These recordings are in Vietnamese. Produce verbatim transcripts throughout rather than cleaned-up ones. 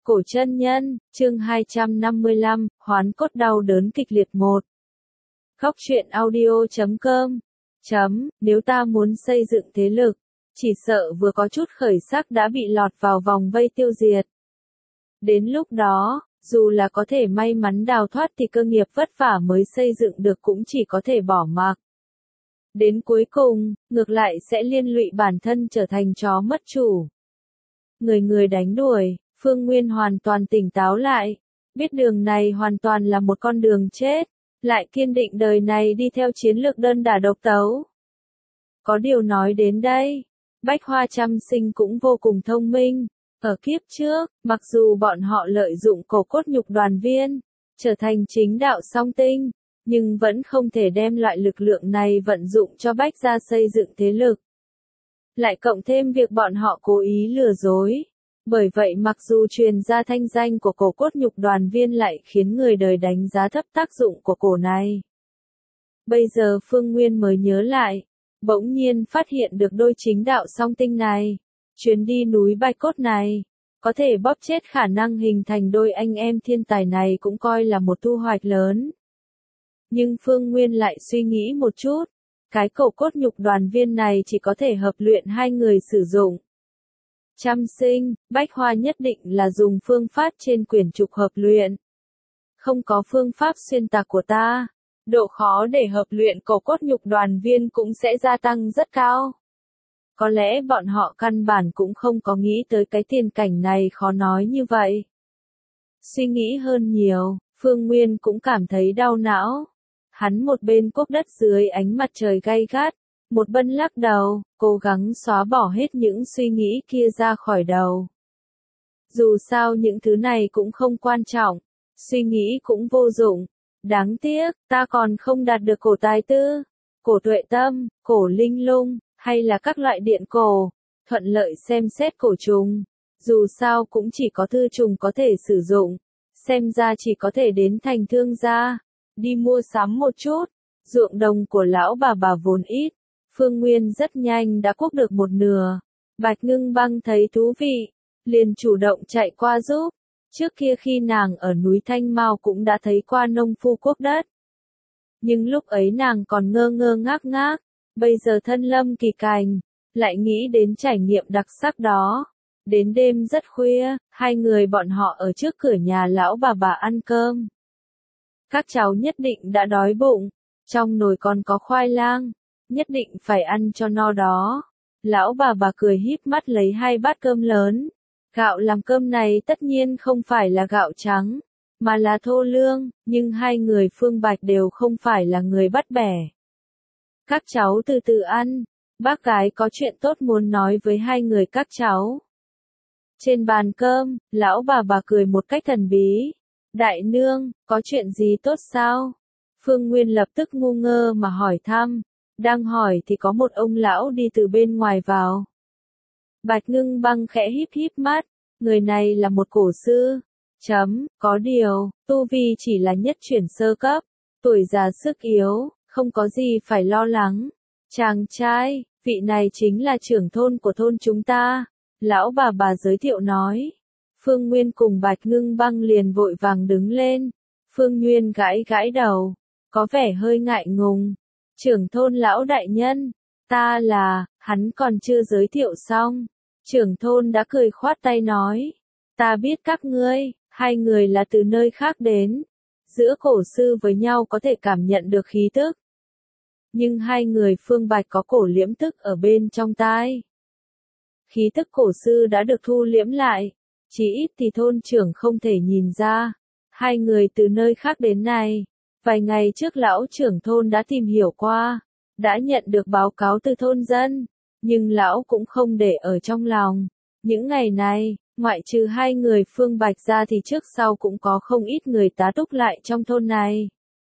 Cổ chân nhân, chương hai trăm năm mươi lăm, hoán cốt đau đớn kịch liệt một. Góc truyện audio chấm com. Chấm, nếu ta muốn xây dựng thế lực, chỉ sợ vừa có chút khởi sắc đã bị lọt vào vòng vây tiêu diệt. Đến lúc đó, dù là có thể may mắn đào thoát thì cơ nghiệp vất vả mới xây dựng được cũng chỉ có thể bỏ mặc. Đến cuối cùng, ngược lại sẽ liên lụy bản thân trở thành chó mất chủ. Người người đánh đuổi, Phương Nguyên hoàn toàn tỉnh táo lại, biết đường này hoàn toàn là một con đường chết, lại kiên định đời này đi theo chiến lược đơn đả độc tấu. Có điều nói đến đây, Bách Hoa Trăm Sinh cũng vô cùng thông minh. Ở kiếp trước, mặc dù bọn họ lợi dụng cổ cốt nhục đoàn viên, trở thành chính đạo song tinh, nhưng vẫn không thể đem loại lực lượng này vận dụng cho Bách gia xây dựng thế lực. Lại cộng thêm việc bọn họ cố ý lừa dối. Bởi vậy mặc dù truyền ra thanh danh của cổ cốt nhục đoàn viên lại khiến người đời đánh giá thấp tác dụng của cổ này. Bây giờ Phương Nguyên mới nhớ lại, bỗng nhiên phát hiện được đôi chính đạo song tinh này. Chuyến đi núi Bạch Cốt này, có thể bóp chết khả năng hình thành đôi anh em thiên tài này cũng coi là một thu hoạch lớn. Nhưng Phương Nguyên lại suy nghĩ một chút, cái cổ cốt nhục đoàn viên này chỉ có thể hợp luyện hai người sử dụng. Trăm Sinh, Bách Hoa nhất định là dùng phương pháp trên quyển trục hợp luyện. Không có phương pháp xuyên tạc của ta, độ khó để hợp luyện cổ cốt nhục đoàn viên cũng sẽ gia tăng rất cao. Có lẽ bọn họ căn bản cũng không có nghĩ tới cái tiền cảnh này khó nói như vậy. Suy nghĩ hơn nhiều, Phương Nguyên cũng cảm thấy đau não. Hắn một bên cuốc đất dưới ánh mặt trời gay gắt, một bên lắc đầu, cố gắng xóa bỏ hết những suy nghĩ kia ra khỏi đầu. Dù sao những thứ này cũng không quan trọng, suy nghĩ cũng vô dụng. Đáng tiếc, ta còn không đạt được cổ tài tư, cổ tuệ tâm, cổ linh lung, hay là các loại điện cổ, thuận lợi xem xét cổ trùng. Dù sao cũng chỉ có thư trùng có thể sử dụng, xem ra chỉ có thể đến thành thương gia, đi mua sắm một chút. Ruộng đồng của lão bà bà vốn ít, Phương Nguyên rất nhanh đã cuốc được một nửa. Bạch Ngưng Băng thấy thú vị, liền chủ động chạy qua giúp. Trước kia khi nàng ở núi Thanh Mao cũng đã thấy qua nông phu cuốc đất. Nhưng lúc ấy nàng còn ngơ ngơ ngác ngác, bây giờ thân lâm kỳ cảnh, lại nghĩ đến trải nghiệm đặc sắc đó. Đến đêm rất khuya, hai người bọn họ ở trước cửa nhà lão bà bà ăn cơm. Các cháu nhất định đã đói bụng, trong nồi còn có khoai lang, nhất định phải ăn cho no đó. Lão bà bà cười híp mắt lấy hai bát cơm lớn. Gạo làm cơm này tất nhiên không phải là gạo trắng, mà là thô lương, nhưng hai người Phương Bạch đều không phải là người bắt bẻ. Các cháu từ từ ăn, bác gái có chuyện tốt muốn nói với hai người các cháu. Trên bàn cơm, lão bà bà cười một cách thần bí. Đại nương, có chuyện gì tốt sao? Phương Nguyên lập tức ngu ngơ mà hỏi thăm. Đang hỏi thì có một ông lão đi từ bên ngoài vào. Bạch Ngưng Băng khẽ híp híp mắt, người này là một cổ sư. Chấm, có điều, tu vi chỉ là nhất chuyển sơ cấp, tuổi già sức yếu, không có gì phải lo lắng. Chàng trai, vị này chính là trưởng thôn của thôn chúng ta. Lão bà bà giới thiệu nói. Phương Nguyên cùng Bạch Ngưng Băng liền vội vàng đứng lên. Phương Nguyên gãi gãi đầu, có vẻ hơi ngại ngùng. Trưởng thôn lão đại nhân, ta là, hắn còn chưa giới thiệu xong. Trưởng thôn đã cười khoát tay nói, ta biết các ngươi, hai người là từ nơi khác đến. Giữa cổ sư với nhau có thể cảm nhận được khí tức. Nhưng hai người Phương Bạch có cổ liễm tức ở bên trong tai. Khí tức cổ sư đã được thu liễm lại, chỉ ít thì thôn trưởng không thể nhìn ra. Hai người từ nơi khác đến này, vài ngày trước lão trưởng thôn đã tìm hiểu qua, đã nhận được báo cáo từ thôn dân, nhưng lão cũng không để ở trong lòng. Những ngày này, ngoại trừ hai người Phương Bạch ra thì trước sau cũng có không ít người tá túc lại trong thôn này.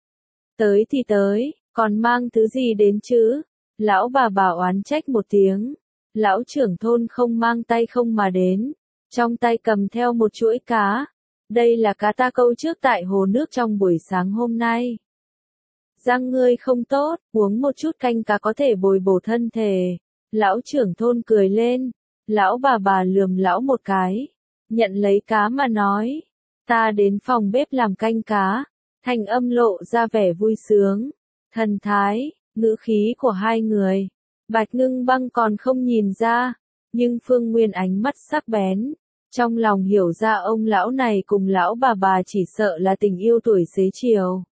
Tới thì tới, còn mang thứ gì đến chứ? Lão bà bà oán trách một tiếng. Lão trưởng thôn không mang tay không mà đến, trong tay cầm theo một chuỗi cá. Đây là cá ta câu trước tại hồ nước trong buổi sáng hôm nay. Răng ngươi không tốt, uống một chút canh cá có thể bồi bổ thân thể. Lão trưởng thôn cười lên, lão bà bà lườm lão một cái. nhận lấy cá mà nói. Ta đến phòng bếp làm canh cá, thanh âm lộ ra vẻ vui sướng, thần thái, ngữ khí của hai người. Bạch Ngưng Băng còn không nhìn ra, nhưng Phương Nguyên ánh mắt sắc bén, trong lòng hiểu ra ông lão này cùng lão bà bà chỉ sợ là tình yêu tuổi xế chiều.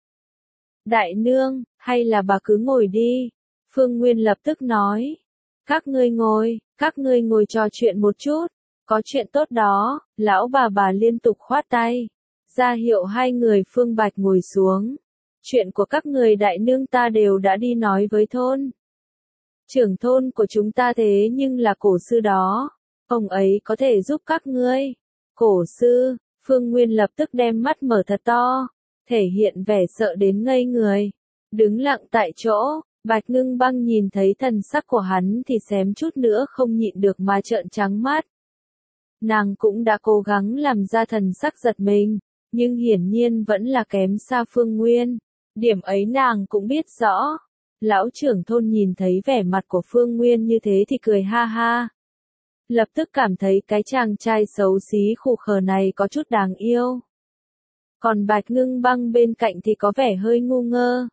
Đại nương, hay là bà cứ ngồi đi, Phương Nguyên lập tức nói. Các ngươi ngồi, các ngươi ngồi trò chuyện một chút, có chuyện tốt đó, lão bà bà liên tục khoát tay, ra hiệu hai người Phương Bạch ngồi xuống. Chuyện của các người đại nương ta đều đã đi nói với thôn. Trưởng thôn của chúng ta thế nhưng là cổ sư đó, ông ấy có thể giúp các ngươi. Cổ sư, Phương Nguyên lập tức đem mắt mở thật to, thể hiện vẻ sợ đến ngây người, đứng lặng tại chỗ. Bạch Ngưng Băng nhìn thấy thần sắc của hắn thì xém chút nữa không nhịn được mà trợn trắng mắt. Nàng cũng đã cố gắng làm ra thần sắc giật mình, nhưng hiển nhiên vẫn là kém xa Phương Nguyên. Điểm ấy nàng cũng biết rõ. Lão trưởng thôn nhìn thấy vẻ mặt của Phương Nguyên như thế thì cười ha ha. Lập tức cảm thấy cái chàng trai xấu xí khù khờ này có chút đáng yêu. Còn Bạch Ngưng Băng bên cạnh thì có vẻ hơi ngu ngơ.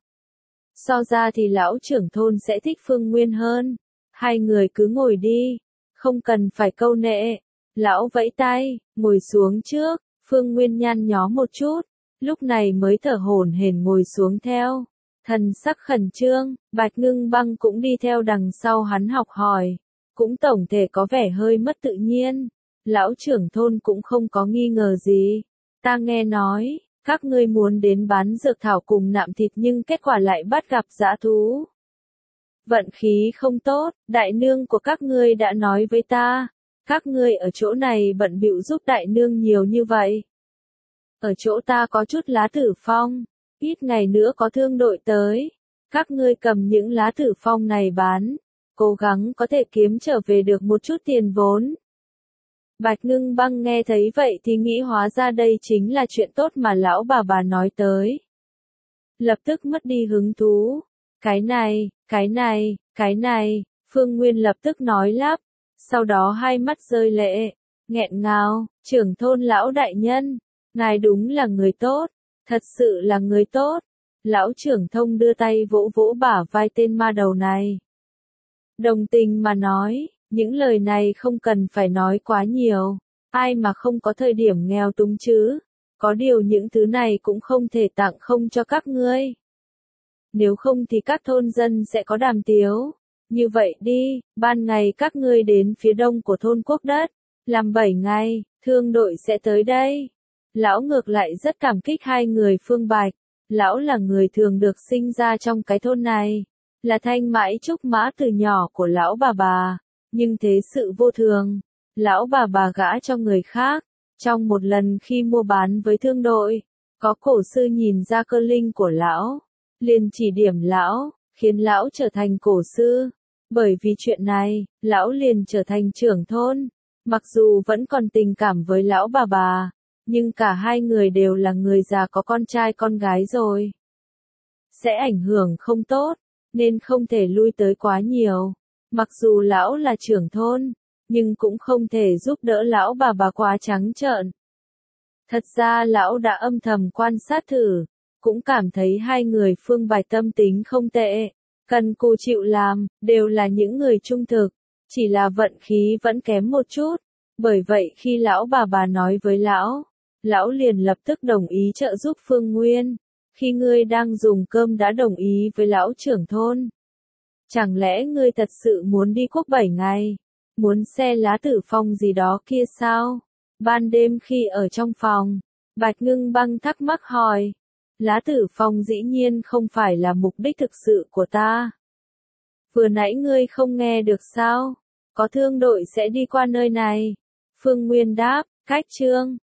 So ra thì lão trưởng thôn sẽ thích Phương Nguyên hơn. Hai người cứ ngồi đi, không cần phải câu nệ. Lão vẫy tay, ngồi xuống trước, Phương Nguyên nhăn nhó một chút, lúc này mới thở hổn hển ngồi xuống theo. Thần sắc khẩn trương, Bạch Ngưng Băng cũng đi theo đằng sau hắn học hỏi, cũng tổng thể có vẻ hơi mất tự nhiên. Lão trưởng thôn cũng không có nghi ngờ gì. Ta nghe nói, các ngươi muốn đến bán dược thảo cùng nạm thịt nhưng kết quả lại bắt gặp dã thú. Vận khí không tốt, đại nương của các ngươi đã nói với ta, các ngươi ở chỗ này bận bịu giúp đại nương nhiều như vậy. Ở chỗ ta có chút lá tử phong, ít ngày nữa có thương đội tới, các ngươi cầm những lá tử phong này bán, cố gắng có thể kiếm trở về được một chút tiền vốn. Bạch Ngưng Băng nghe thấy vậy thì nghĩ hóa ra đây chính là chuyện tốt mà lão bà bà nói tới. Lập tức mất đi hứng thú. Cái này, cái này, cái này, Phương Nguyên lập tức nói lắp, sau đó hai mắt rơi lệ, nghẹn ngào, trưởng thôn lão đại nhân, ngài đúng là người tốt, thật sự là người tốt. Lão trưởng thôn đưa tay vỗ vỗ bả vai tên ma đầu này. Đồng tình mà nói, những lời này không cần phải nói quá nhiều, ai mà không có thời điểm nghèo túng chứ, có điều những thứ này cũng không thể tặng không cho các ngươi. Nếu không thì các thôn dân sẽ có đàm tiếu. Như vậy đi, ban ngày các ngươi đến phía đông của thôn Quốc Đất, làm bảy ngày, thương đội sẽ tới đây. Lão ngược lại rất cảm kích hai người Phương Bạch, lão là người thường được sinh ra trong cái thôn này, là thanh mãi trúc mã từ nhỏ của lão bà bà, nhưng thế sự vô thường, lão bà bà gả cho người khác. Trong một lần khi mua bán với thương đội, có cổ sư nhìn ra cơ linh của lão, liền chỉ điểm lão, khiến lão trở thành cổ sư. Bởi vì chuyện này, lão liền trở thành trưởng thôn. Mặc dù vẫn còn tình cảm với lão bà bà, nhưng cả hai người đều là người già có con trai con gái rồi. Sẽ ảnh hưởng không tốt, nên không thể lui tới quá nhiều. Mặc dù lão là trưởng thôn, nhưng cũng không thể giúp đỡ lão bà bà quá trắng trợn. Thật ra lão đã âm thầm quan sát thử, cũng cảm thấy hai người Phương Bạch tâm tính không tệ, cần cù chịu làm, đều là những người trung thực, chỉ là vận khí vẫn kém một chút. Bởi vậy khi lão bà bà nói với lão, lão liền lập tức đồng ý trợ giúp Phương Nguyên. Khi ngươi đang dùng cơm đã đồng ý với lão trưởng thôn. Chẳng lẽ ngươi thật sự muốn đi quốc bảy ngày? Muốn xe lá tử phong gì đó kia sao? Ban đêm khi ở trong phòng, Bạch Ngưng Băng thắc mắc hỏi. Lá tử phong dĩ nhiên không phải là mục đích thực sự của ta. Vừa nãy ngươi không nghe được sao? Có thương đội sẽ đi qua nơi này. Phương Nguyên đáp, cách chương.